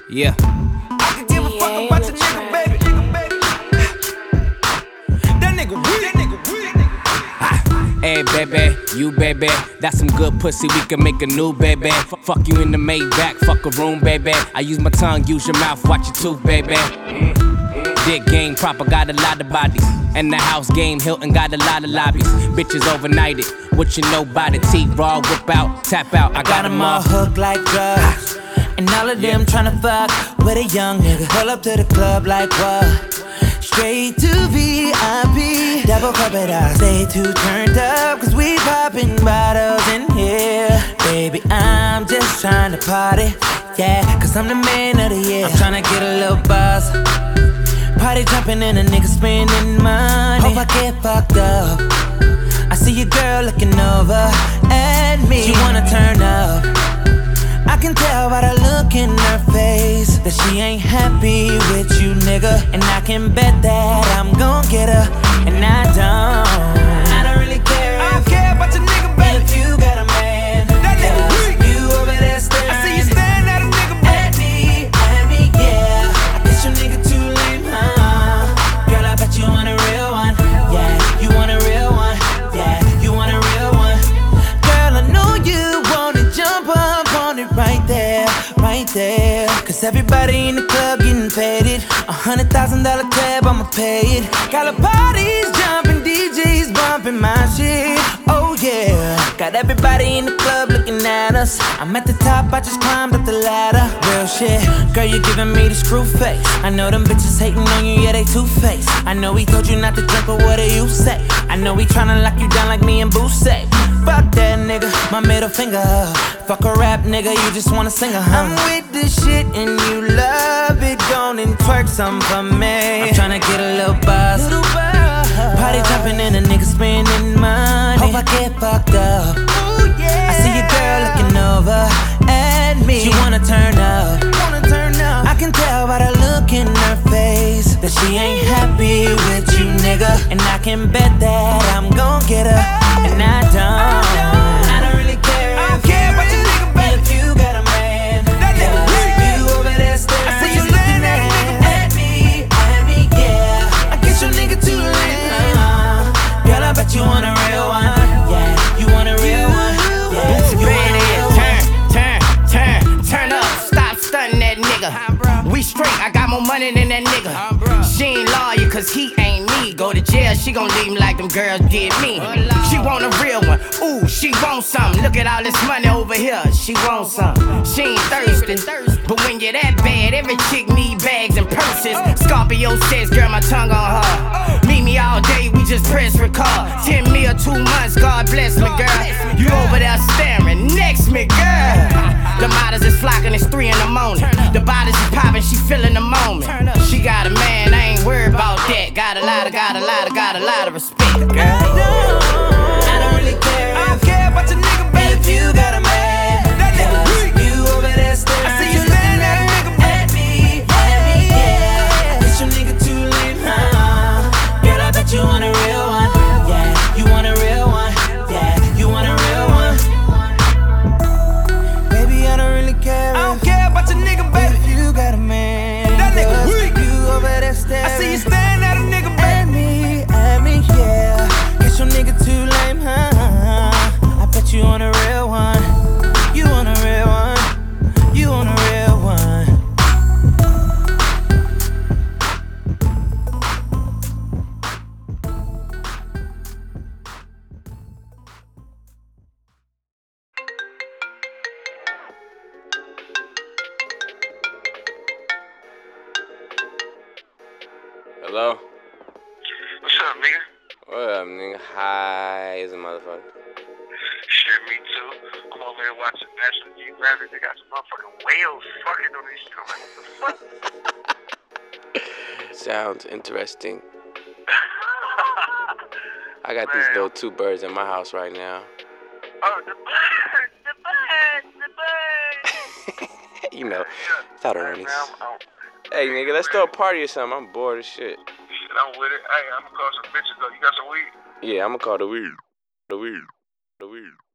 Yeah. I can give a fuck about your nigga, baby. That nigga weak. Hey baby, you baby, that's some good pussy, we can make a new baby. Fuck you in the Maybach, fuck a room baby. I use my tongue, use your mouth, watch your tooth baby. Dick game proper, got a lot of bodies. And the house game, Hilton got a lot of lobbies. Bitches overnighted, what you know by the T-Raw, whip out, tap out, I got them all hooked like drugs. And all of them tryna fuck with a young nigga. Pull up to the club like what? Straight to VIP, double cup it up. Stay too turned up, cause we poppin' bottles in here. Baby, I'm just tryna party, yeah, cause I'm the man of the year. I'm tryna get a little buzz. Party jumping and a nigga spending money. Hope I get fucked up. I see your girl looking over at me. She wanna turn up. I can tell by the look in her face that she ain't happy with you, nigga. And I can bet that I'm gon' get her. And I don't really care. I don't care about your nigga, baby. If you got a man, that nigga weak. You over there staring. I see you staring at a nigga, baby. At me, yeah. I guess your nigga too lame, huh? Girl, I bet you want a real one. Yeah, you want a real one. Yeah, you want a real one. Girl, I know you wanna jump up on it right there, right there. Cause everybody in the club getting faded. $100,000 tab, I'ma pay it. Got the parties jumping, DJs bumping my shit. Oh yeah, got everybody in the club looking at us. I'm at the top, I just climbed up the ladder. Real shit, girl, you giving me the screw face. I know them bitches hating on you, yeah, they two-faced. I know he told you not to drink, but what do you say? I know he tryna lock you down like me and Boo say. Fuck that nigga, my middle finger up. Fuck a rap nigga, you just wanna sing a hum. I'm with this shit and you love it, go and twerk some for me. I'm tryna get a little buzz. Party jumping and a nigga spending money. Hope I get fucked up. Ooh, yeah. I see your girl looking over at me. She wanna turn up. I can tell by the look in her face that she ain't happy with you, nigga. And I can bet that I'm gon' get her. And I don't really care. I don't care about your nigga, baby. If you got a man, that nigga weak. You over there staring. I see you staring at me, yeah. I guess your nigga too lame. Girl, I bet you want a real one. Yeah, you want a real one. Yeah, you want a real one. Turn up, stop stunting that nigga. We straight, I got more money than that nigga. She ain't loyal cause he ain't me. Go to jail, she gon' leave me like them girls did me. She want a real one, ooh, she want something. Look at all this money over here, she want something. She ain't thirsty, but when you're that bad, every chick need bags and purses. Scorpio says, girl, my tongue on her. Meet me all day, we just press record. 10 mil, 2 months, God bless me, girl. You over there staring, next me, girl. The models is flocking, it's 3 in the morning. The bodies is popping, she feeling the moment. She got a man, I ain't worried about that. Got a lot of respect, girl. I don't really care. I don't care about your nigga, baby. If you got a man, that nigga weak. You over there staring. I see you staring at a nigga, baby. Yeah. I guess your nigga too lame, huh? Girl, I bet you want a real one. Yeah, you want a real one. Yeah, you want a real one. Baby, I don't really care. I don't care about your nigga, baby. If you got a man, that nigga weak. You over there staring. I see you staring at a nigga, baby. At me, yeah. Guess your nigga too lame, huh? I bet you want a real one. You want a real one. You want a real one. Hello? What's up, nigga? What up, nigga? High as a motherfucker. Shit, me too. I'm over here watching National Geographic. They got some motherfucking whales fucking on this shit. I'm like, what the fuck? Sounds interesting. I got Man. these little 2 birds in my house right now. Oh, the birds. You know, Yeah. it's out of Hey, earnings. man, Hey, nigga, let's throw a party or something. I'm bored as shit. Shit, I'm with it. Hey, I'm gonna call some bitches though. You got some weed? Yeah, I'm gonna call the weed. The weed.